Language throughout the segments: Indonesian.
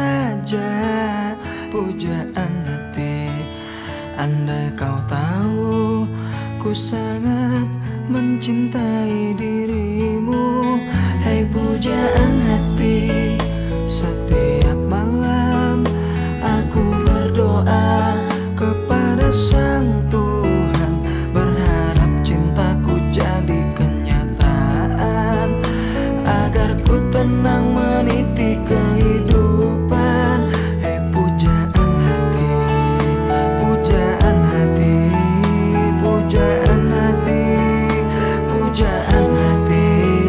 saja pujaan hati. Andai kau tahu ku sangat mencintai dirimu. Hai pujaan hati, setiap malam aku berdoa kepada Sang Tuhan, berharap cintaku jadi kenyataan, agar ku tenang meniti kehidupan. Hei pujaan hati, pujaan hati, pujaan hati, pujaan hati.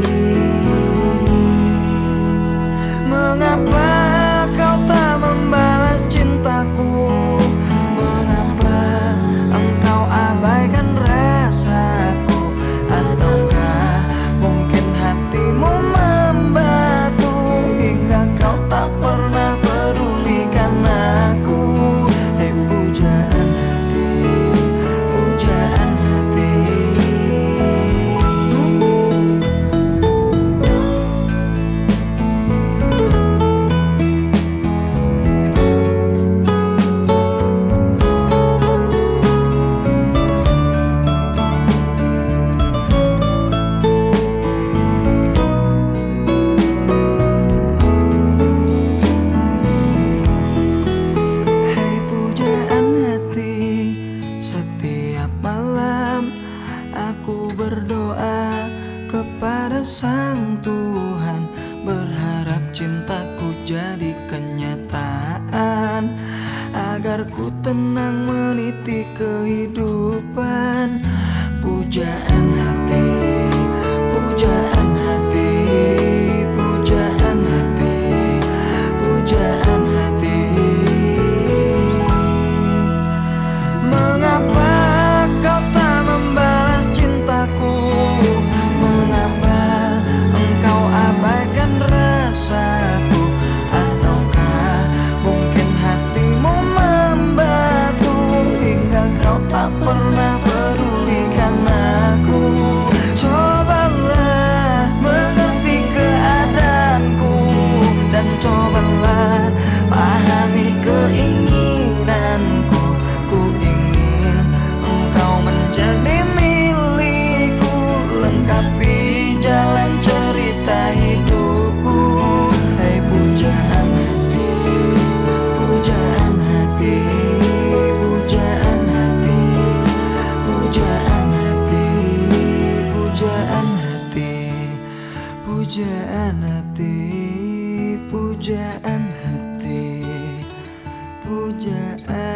Mengapa kau tak membalas cintaku? Mengapa engkau abaikan rasaku? Ataukah mungkin hatimu membatu hingga kau tak pernah pedulikan aku? Hei pujaan hati, pujaan hati. Hei pujaan hati, setiap malam aku berdoa kepada Sang Tuhan, berharap cintaku jadi kenyataan, agar ku tenang meniti kehidupan. Pujaan hati, pujaan hati, pujaan hati, pujaan hati. Mengapa kau tak membalas cintaku? Mengapa engkau abaikan rasaku? Ataukah mungkin hatimu membatu hingga kau tak pernah pedulikan aku? Cobalah mengerti keadaanku, dan cobalah pahami keinginanku. Ku ingin engkau menjadi milikku, lengkapi jalan cerita hidupku. Hai pujaan hati, pujaan hati, pujaan hati, pujaan hati, pujaan hati, pujaan hati, pujaan hati, pujaan